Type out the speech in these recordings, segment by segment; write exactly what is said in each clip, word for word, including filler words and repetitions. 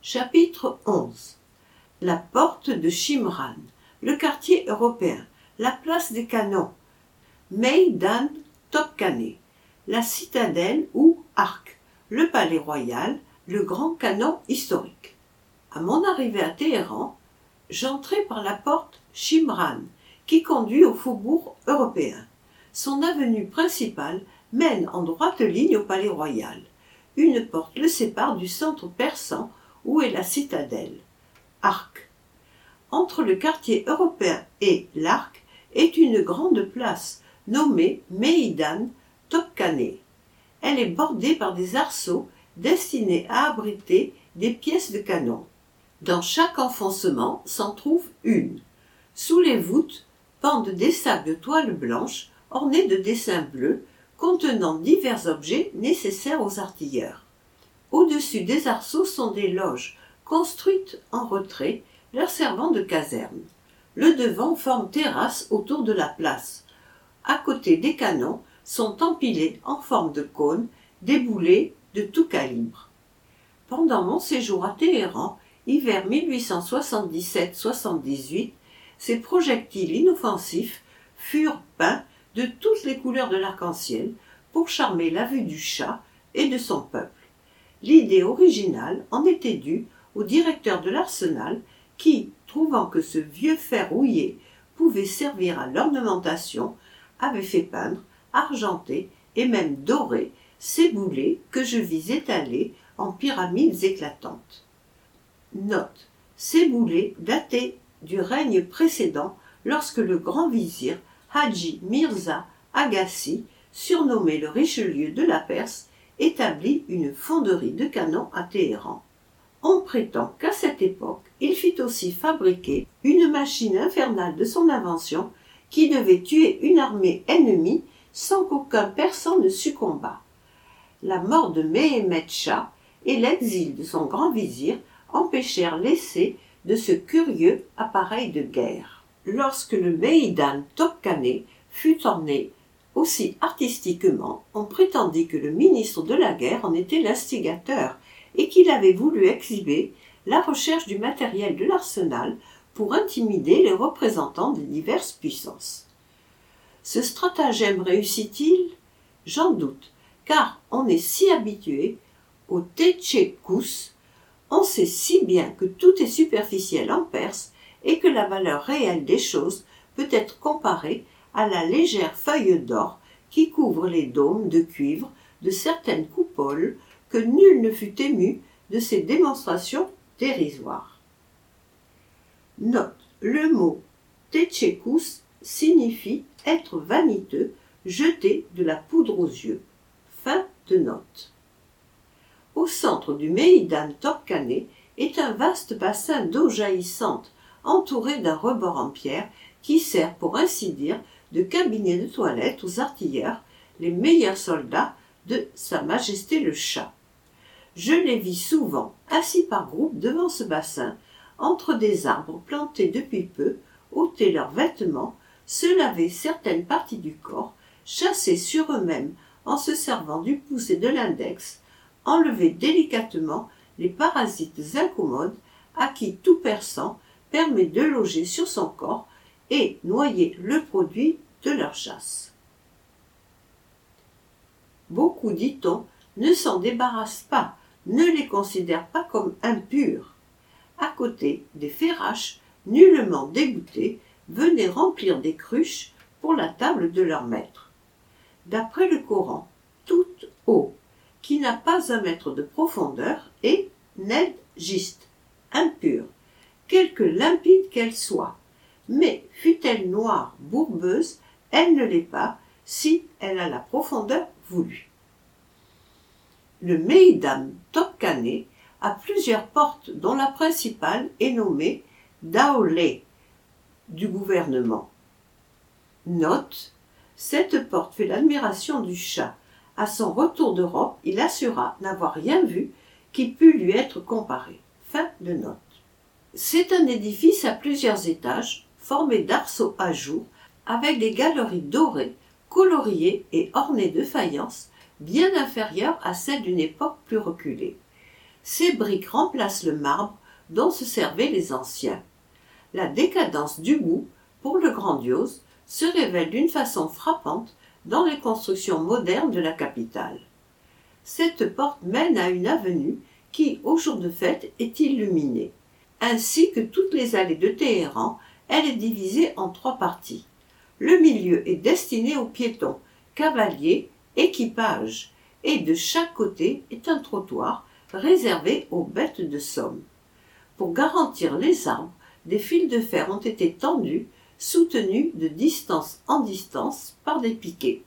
Chapitre onze. La porte de Shimran, le quartier européen, la place des canons, Meydan Topkapı, la citadelle ou arc, le palais royal, le grand canon historique. À mon arrivée à Téhéran, j'entrai par la porte Shimran, qui conduit au faubourg européen. Son avenue principale mène en droite ligne au palais royal. Une porte le sépare du centre persan où est la citadelle, arc. Entre le quartier européen et l'arc est une grande place nommée Meydan Topkapı. Elle est bordée par des arceaux destinés à abriter des pièces de canon. Dans chaque enfoncement s'en trouve une. Sous les voûtes pendent des sacs de toile blanche ornés de dessins bleus contenant divers objets nécessaires aux artilleurs. Au-dessus des arceaux sont des loges construites en retrait, leur servant de caserne. Le devant forme terrasse autour de la place. À côté des canons sont empilés en forme de cône des boulets de tout calibre. Pendant mon séjour à Téhéran, hiver mille huit cent soixante-dix-sept soixante-dix-huit, ces projectiles inoffensifs furent peints de toutes les couleurs de l'arc-en-ciel pour charmer la vue du Shah et de son peuple. L'idée originale en était due au directeur de l'arsenal qui, trouvant que ce vieux fer rouillé pouvait servir à l'ornementation, avait fait peindre, argenter et même dorer ces boulets que je vis étalés en pyramides éclatantes. Note: ces boulets dataient du règne précédent lorsque le grand vizir Hadji Mirza Agassi, surnommé le Richelieu de la Perse, établit une fonderie de canons à Téhéran. On prétend qu'à cette époque, il fit aussi fabriquer une machine infernale de son invention qui devait tuer une armée ennemie sans qu'aucun persan ne succombât. La mort de Mehmed Shah et l'exil de son grand vizir empêchèrent l'essai de ce curieux appareil de guerre. Lorsque le Meydan Topkapı fut orné aussi artistiquement, on prétendit que le ministre de la guerre en était l'instigateur et qu'il avait voulu exhiber la recherche du matériel de l'arsenal pour intimider les représentants des diverses puissances. Ce stratagème réussit-il? J'en doute, car on est si habitué au teçekküs, on sait si bien que tout est superficiel en Perse et que la valeur réelle des choses peut être comparée à la légère feuille d'or qui couvre les dômes de cuivre de certaines coupoles, que nul ne fut ému de ces démonstrations dérisoires. Note: le mot teçekküs signifie être vaniteux, jeter de la poudre aux yeux. Fin de note. Au centre du Meydan Topkapı est un vaste bassin d'eau jaillissante entouré d'un rebord en pierre qui sert, pour ainsi dire, de cabinet de toilette aux artilleurs, les meilleurs soldats de Sa Majesté le Shah. Je les vis souvent assis par groupes devant ce bassin, entre des arbres plantés depuis peu, ôter leurs vêtements, se laver certaines parties du corps, chasser sur eux-mêmes en se servant du pouce et de l'index, enlever délicatement les parasites incommodes à qui tout persan permet de loger sur son corps et noyer le produit de leur chasse. Beaucoup, dit-on, ne s'en débarrassent pas, ne les considèrent pas comme impurs. À côté, des ferraches, nullement dégoûtés, venaient remplir des cruches pour la table de leur maître. D'après le Coran, toute eau qui n'a pas un mètre de profondeur est nedjist, impure, quelque limpide qu'elle soit, mais fût-elle noire, bourbeuse, elle ne l'est pas si elle a la profondeur voulue. Le Meydan Topkapı a plusieurs portes dont la principale est nommée Daole du gouvernement. Note: cette porte fait l'admiration du Shah. À son retour d'Europe, il assura n'avoir rien vu qui pût lui être comparé. Fin de note. C'est un édifice à plusieurs étages, formé d'arceaux à jour, avec des galeries dorées, coloriées et ornées de faïences, bien inférieures à celles d'une époque plus reculée. Ces briques remplacent le marbre dont se servaient les anciens. La décadence du goût pour le grandiose se révèle d'une façon frappante dans les constructions modernes de la capitale. Cette porte mène à une avenue qui, au jour de fête, est illuminée. Ainsi que toutes les allées de Téhéran, elle est divisée en trois parties. Le milieu est destiné aux piétons, cavaliers, équipages, et de chaque côté est un trottoir réservé aux bêtes de somme. Pour garantir les arbres, des fils de fer ont été tendus, soutenus de distance en distance par des piquets.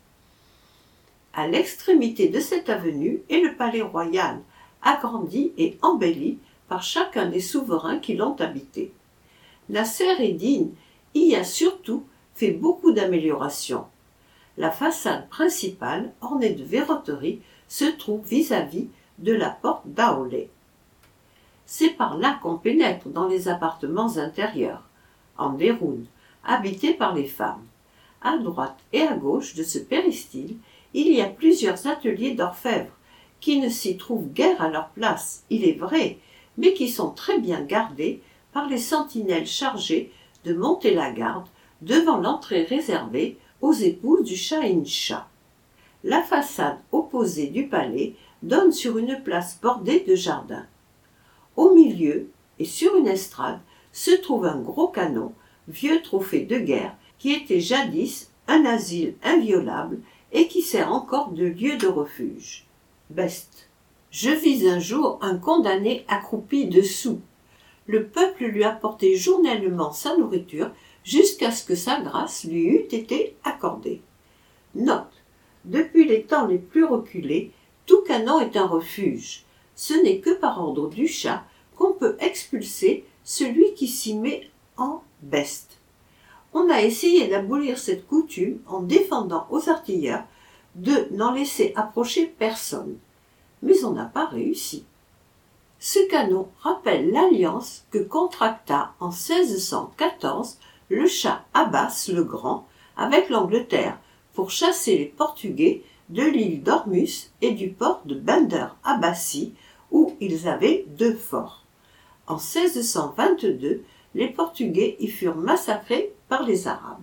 À l'extrémité de cette avenue est le palais royal, agrandi et embelli par chacun des souverains qui l'ont habité. Nasser-ed-Din y a surtout fait beaucoup d'améliorations. La façade principale, ornée de verroteries, se trouve vis-à-vis de la porte d'Aolé. C'est par là qu'on pénètre dans les appartements intérieurs, en déroune, habités par les femmes. À droite et à gauche de ce péristyle, il y a plusieurs ateliers d'orfèvres, qui ne s'y trouvent guère à leur place, il est vrai, mais qui sont très bien gardés par les sentinelles chargées de monter la garde devant l'entrée réservée aux épouses du Shahin-Shah. La façade opposée du palais donne sur une place bordée de jardins. Au milieu, et sur une estrade, se trouve un gros canon, vieux trophée de guerre, qui était jadis un asile inviolable et qui sert encore de lieu de refuge. Best. Je vis un jour un condamné accroupi dessous. Le peuple lui apportait journellement sa nourriture jusqu'à ce que sa grâce lui eût été accordée. Note. Depuis les temps les plus reculés, tout canon est un refuge. Ce n'est que par ordre du Shah qu'on peut expulser celui qui s'y met en best. On a essayé d'abolir cette coutume en défendant aux artilleurs de n'en laisser approcher personne, mais on n'a pas réussi. Ce canon rappelle l'alliance que contracta en seize cent quatorze le Shah Abbas le Grand avec l'Angleterre pour chasser les Portugais de l'île d'Ormus et du port de Bandar Abbasi où ils avaient deux forts. En seize cent vingt-deux, les Portugais y furent massacrés par les Arabes.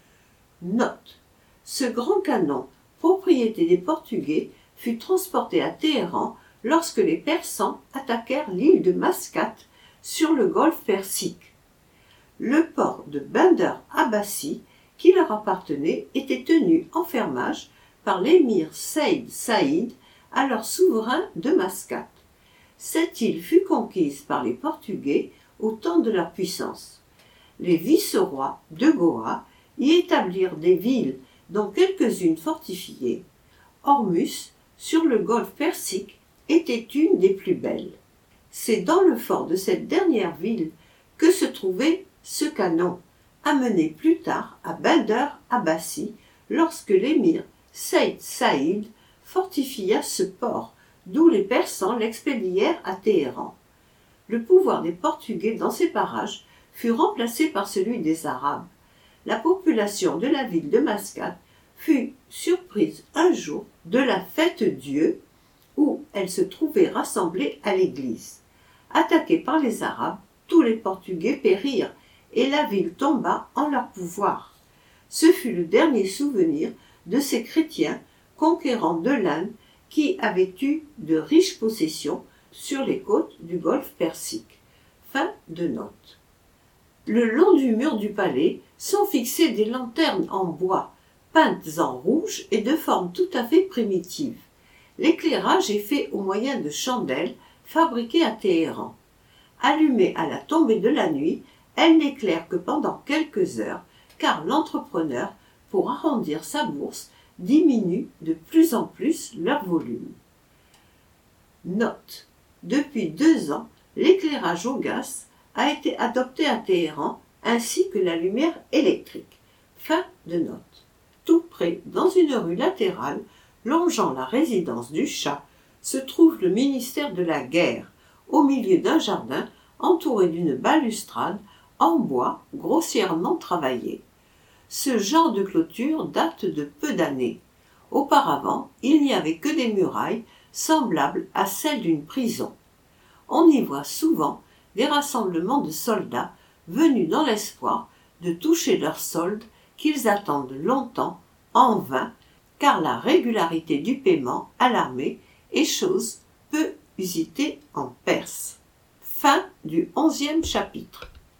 Note. Ce grand canon, propriété des Portugais, fut transporté à Téhéran lorsque les Persans attaquèrent l'île de Mascate sur le golfe Persique. Le port de Bandar Abbasi, qui leur appartenait, était tenu en fermage par l'émir Saïd Saïd, alors souverain de Mascate. Cette île fut conquise par les Portugais au temps de leur puissance. Les vice-rois de Goa y établirent des villes, dont quelques-unes fortifiées. Ormus, sur le golfe Persique, était une des plus belles. C'est dans le fort de cette dernière ville que se trouvait ce canon, amené plus tard à Bandar Abbasi lorsque l'émir Saïd Saïd fortifia ce port, d'où les Persans l'expédièrent à Téhéran. Le pouvoir des Portugais dans ces parages fut remplacé par celui des Arabes. La population de la ville de Mascate fut surprise un jour de la fête-Dieu où elle se trouvait rassemblée à l'église. Attaquée par les Arabes, tous les Portugais périrent et la ville tomba en leur pouvoir. Ce fut le dernier souvenir de ces chrétiens conquérants de l'Inde qui avaient eu de riches possessions sur les côtes du golfe Persique. Fin de note. Le long du mur du palais sont fixées des lanternes en bois, peintes en rouge et de forme tout à fait primitive. L'éclairage est fait au moyen de chandelles fabriquées à Téhéran. Allumées à la tombée de la nuit, elles n'éclairent que pendant quelques heures, car l'entrepreneur, pour arrondir sa bourse, diminue de plus en plus leur volume. Note. Depuis deux ans, l'éclairage au gaz a été adopté à Téhéran, ainsi que la lumière électrique. Fin de note. Tout près, dans une rue latérale, longeant la résidence du Shah, se trouve le ministère de la Guerre, au milieu d'un jardin entouré d'une balustrade en bois grossièrement travaillé. Ce genre de clôture date de peu d'années. Auparavant, il n'y avait que des murailles semblables à celles d'une prison. On y voit souvent des rassemblements de soldats venus dans l'espoir de toucher leurs soldes qu'ils attendent longtemps, en vain, car la régularité du paiement à l'armée est chose peu usitée en Perse. Fin du onzième chapitre.